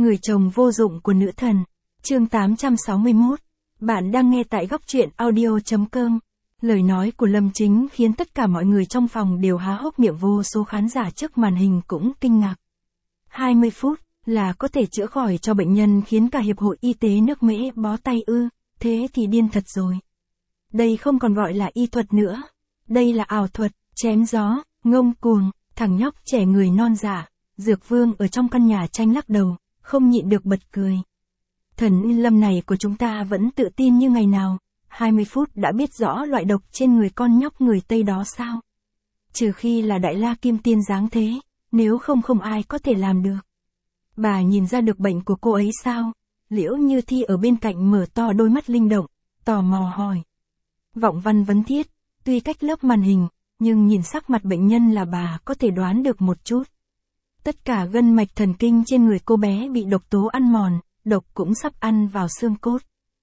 Người chồng vô dụng của nữ thần. Chương 861. Bạn đang nghe tại góc truyện audio.com. Lời nói của Lâm Chính khiến tất cả mọi người trong phòng đều há hốc miệng, vô số khán giả trước màn hình cũng kinh ngạc. 20 phút là có thể chữa khỏi cho bệnh nhân khiến cả Hiệp hội Y tế nước Mỹ bó tay ư, thế thì điên thật rồi. Đây không còn gọi là y thuật nữa. Đây là ảo thuật, chém gió, ngông cuồng. Thằng nhóc trẻ người non dạ, Dược Vương ở trong căn nhà tranh lắc đầu, không nhịn được bật cười. Thần Y Lâm này của chúng ta vẫn tự tin như ngày nào, 20 phút đã biết rõ loại độc trên người con nhóc người Tây đó sao? Trừ khi là Đại La Kim Tiên dáng thế, nếu không không ai có thể làm được. Bà nhìn ra được bệnh của cô ấy sao? Liễu Như Thi ở bên cạnh mở to đôi mắt linh động, tò mò hỏi. Vọng Văn vấn thiết, tuy cách lớp màn hình, nhưng nhìn sắc mặt bệnh nhân là bà có thể đoán được một chút. Tất cả gân mạch thần kinh trên người cô bé bị độc tố ăn mòn, độc cũng sắp ăn vào xương cốt.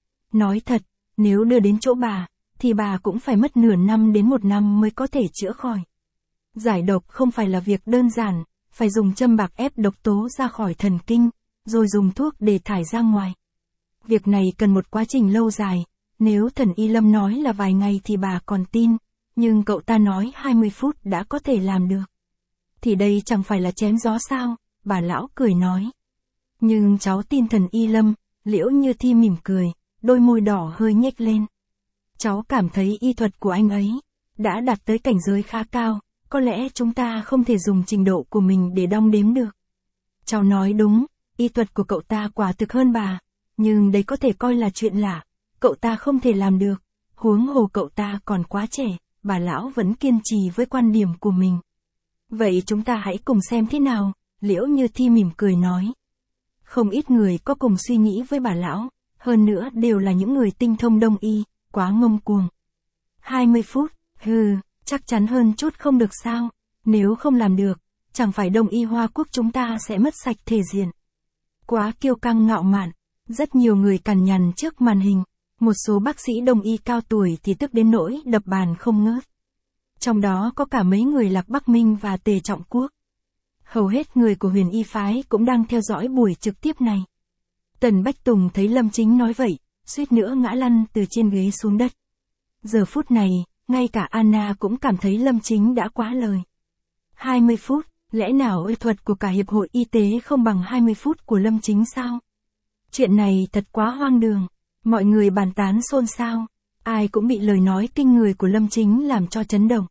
Nói thật, nếu đưa đến chỗ bà, thì bà cũng phải mất nửa năm đến 1 năm mới có thể chữa khỏi. Giải độc không phải là việc đơn giản, phải dùng châm bạc ép độc tố ra khỏi thần kinh, rồi dùng thuốc để thải ra ngoài. Việc này cần một quá trình lâu dài, nếu thần Y Lâm nói là vài ngày thì bà còn tin, nhưng cậu ta nói 20 phút đã có thể làm được. Thì đây chẳng phải là chém gió sao, bà lão cười nói. Nhưng cháu tin thần Y Lâm, Liễu Như Thi mỉm cười, đôi môi đỏ hơi nhếch lên. Cháu cảm thấy y thuật của anh ấy đã đạt tới cảnh giới khá cao, có lẽ chúng ta không thể dùng trình độ của mình để đong đếm được. Cháu nói đúng, y thuật của cậu ta quả thực hơn bà, nhưng đấy có thể coi là chuyện lạ, cậu ta không thể làm được, huống hồ cậu ta còn quá trẻ, bà lão vẫn kiên trì với quan điểm của mình. Vậy chúng ta hãy cùng xem thế nào, Liễu Như Thi mỉm cười nói. Không ít người có cùng suy nghĩ với bà lão, hơn nữa đều là những người tinh thông đông y, quá ngông cuồng. 20 phút, chắc chắn hơn chút không được sao, nếu không làm được, chẳng phải đông y Hoa Quốc chúng ta sẽ mất sạch thể diện. Quá kiêu căng ngạo mạn, rất nhiều người cằn nhằn trước màn hình, một số bác sĩ đông y cao tuổi thì tức đến nỗi đập bàn không ngớt. Trong đó có cả mấy người Lạc Bắc Minh và Tề Trọng Quốc. Hầu hết người của Huyền Y Phái cũng đang theo dõi buổi trực tiếp này. Tần Bách Tùng thấy Lâm Chính nói vậy, suýt nữa ngã lăn từ trên ghế xuống đất. Giờ phút này, ngay cả Anna cũng cảm thấy Lâm Chính đã quá lời. 20 phút, lẽ nào y thuật của cả Hiệp hội Y tế không bằng 20 phút của Lâm Chính sao? Chuyện này thật quá hoang đường. Mọi người bàn tán xôn xao. Ai cũng bị lời nói kinh người của Lâm Chính làm cho chấn động.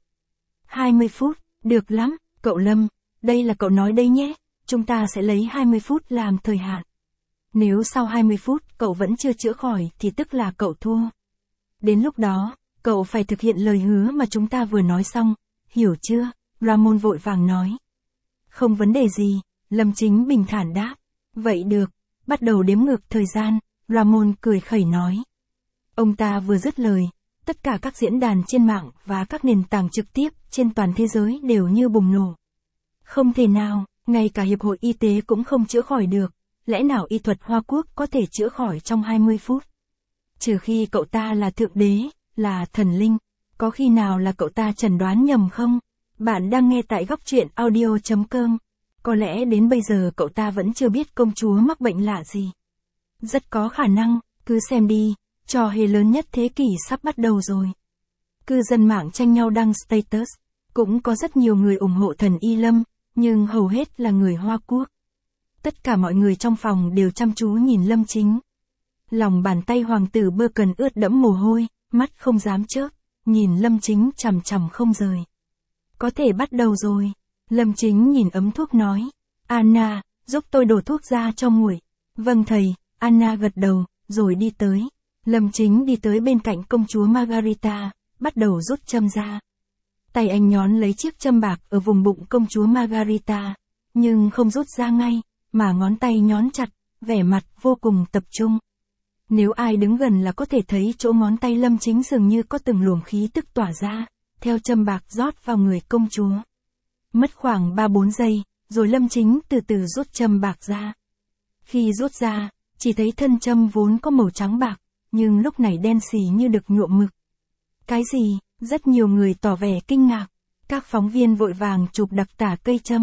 20 phút, được lắm, cậu Lâm, đây là cậu nói đây nhé, chúng ta sẽ lấy 20 phút làm thời hạn. Nếu sau 20 phút cậu vẫn chưa chữa khỏi thì tức là cậu thua. Đến lúc đó, cậu phải thực hiện lời hứa mà chúng ta vừa nói xong, hiểu chưa? Ramon vội vàng nói. Không vấn đề gì, Lâm Chính bình thản đáp. Vậy được, bắt đầu đếm ngược thời gian, Ramon cười khẩy nói. Ông ta vừa dứt lời, tất cả các diễn đàn trên mạng và các nền tảng trực tiếp trên toàn thế giới đều như bùng nổ. Không thể nào, ngay cả Hiệp hội Y tế cũng không chữa khỏi được, lẽ nào y thuật Hoa Quốc có thể chữa khỏi trong 20 phút? Trừ khi cậu ta là thượng đế, là thần linh, có khi nào là cậu ta chẩn đoán nhầm không? Bạn đang nghe tại góc truyện audio.com, có lẽ đến bây giờ cậu ta vẫn chưa biết công chúa mắc bệnh lạ gì. Rất có khả năng, cứ xem đi. Trò hề lớn nhất thế kỷ sắp bắt đầu rồi. Cư dân mạng tranh nhau đăng status, cũng có rất nhiều người ủng hộ thần Y Lâm, nhưng hầu hết là người Hoa Quốc. Tất cả mọi người trong phòng đều chăm chú nhìn Lâm Chính. Lòng bàn tay hoàng tử bơ cần ướt đẫm mồ hôi, mắt không dám chớp, nhìn Lâm Chính chằm chằm không rời. Có thể bắt đầu rồi. Lâm Chính nhìn ấm thuốc nói. Anna, giúp tôi đổ thuốc ra cho nguội. Vâng thầy, Anna gật đầu, rồi đi tới. Lâm Chính đi tới bên cạnh công chúa Margarita, bắt đầu rút châm ra. Tay anh nhón lấy chiếc châm bạc ở vùng bụng công chúa Margarita, nhưng không rút ra ngay, mà ngón tay nhón chặt, vẻ mặt vô cùng tập trung. Nếu ai đứng gần là có thể thấy chỗ ngón tay Lâm Chính dường như có từng luồng khí tức tỏa ra, theo châm bạc rót vào người công chúa. Mất khoảng 3-4 giây, rồi Lâm Chính từ từ rút châm bạc ra. Khi rút ra, chỉ thấy thân châm vốn có màu trắng bạc, nhưng lúc này đen xì như được nhuộm mực. Cái gì? Rất nhiều người tỏ vẻ kinh ngạc. Các phóng viên vội vàng chụp đặc tả cây châm,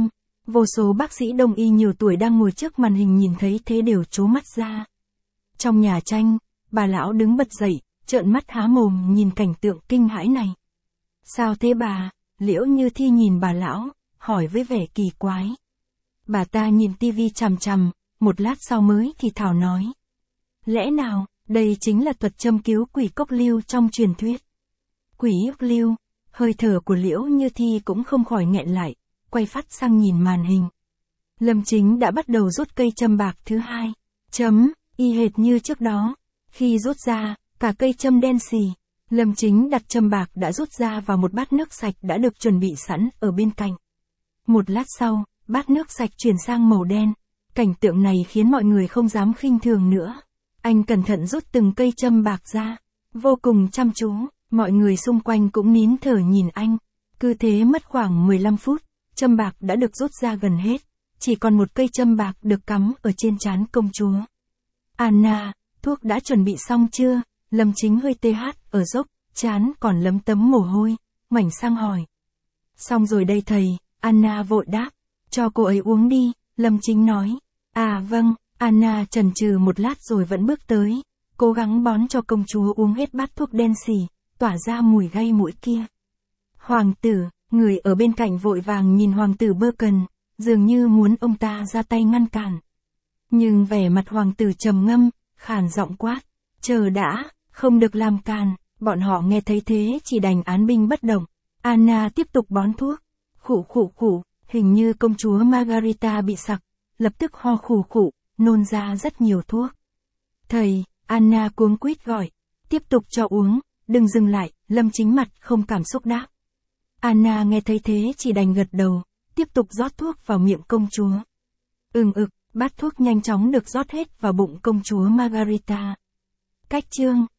Vô số bác sĩ đông y nhiều tuổi đang ngồi trước màn hình nhìn thấy thế đều trố mắt ra. Trong nhà tranh, bà lão đứng bật dậy, trợn mắt há mồm nhìn cảnh tượng kinh hãi này. Sao thế bà? Liễu Như Thi nhìn bà lão, hỏi với vẻ kỳ quái. Bà ta nhìn tivi chằm chằm, một lát sau mới thì thào nói. Lẽ nào, đây chính là thuật châm cứu quỷ cốc lưu trong truyền thuyết. Quỷ ốc lưu, hơi thở của Liễu Như Thi cũng không khỏi nghẹn lại, quay phát sang nhìn màn hình. Lâm Chính đã bắt đầu rút cây châm bạc thứ hai. Chấm, y hệt như trước đó. Khi rút ra, cả cây châm đen xì. Lâm Chính đặt châm bạc đã rút ra vào một bát nước sạch đã được chuẩn bị sẵn ở bên cạnh. Một lát sau, bát nước sạch chuyển sang màu đen. Cảnh tượng này khiến mọi người không dám khinh thường nữa. Anh cẩn thận rút từng cây châm bạc ra. Vô cùng chăm chú, mọi người xung quanh cũng nín thở nhìn anh. Cứ thế mất khoảng 15 phút, châm bạc đã được rút ra gần hết. Chỉ còn một cây châm bạc được cắm ở trên trán công chúa. Anna, thuốc đã chuẩn bị xong chưa? Lâm Chính hơi tê hát ở dốc, trán còn lấm tấm mồ hôi, ngoảnh sang hỏi. Xong rồi đây thầy, Anna vội đáp. Cho cô ấy uống đi, Lâm Chính nói. À vâng, Anna chần chừ một lát rồi vẫn bước tới, cố gắng bón cho công chúa uống hết bát thuốc đen xì, tỏa ra mùi gây mũi kia. Hoàng tử, người ở bên cạnh vội vàng nhìn hoàng tử Burken, dường như muốn ông ta ra tay ngăn cản. Nhưng vẻ mặt hoàng tử trầm ngâm, khàn giọng quát. Chờ đã, không được làm càn, bọn họ nghe thấy thế chỉ đành án binh bất động. Anna tiếp tục bón thuốc. Khụ khụ khụ, hình như công chúa Margarita bị sặc, lập tức ho khụ khụ, nôn ra rất nhiều thuốc. Thầy, Anna cuống quýt gọi. Tiếp tục cho uống, đừng dừng lại, Lâm Chính mặt không cảm xúc đáp. Anna nghe thấy thế chỉ đành gật đầu, tiếp tục rót thuốc vào miệng công chúa. Bát thuốc nhanh chóng được rót hết vào bụng công chúa Margarita. Cách chương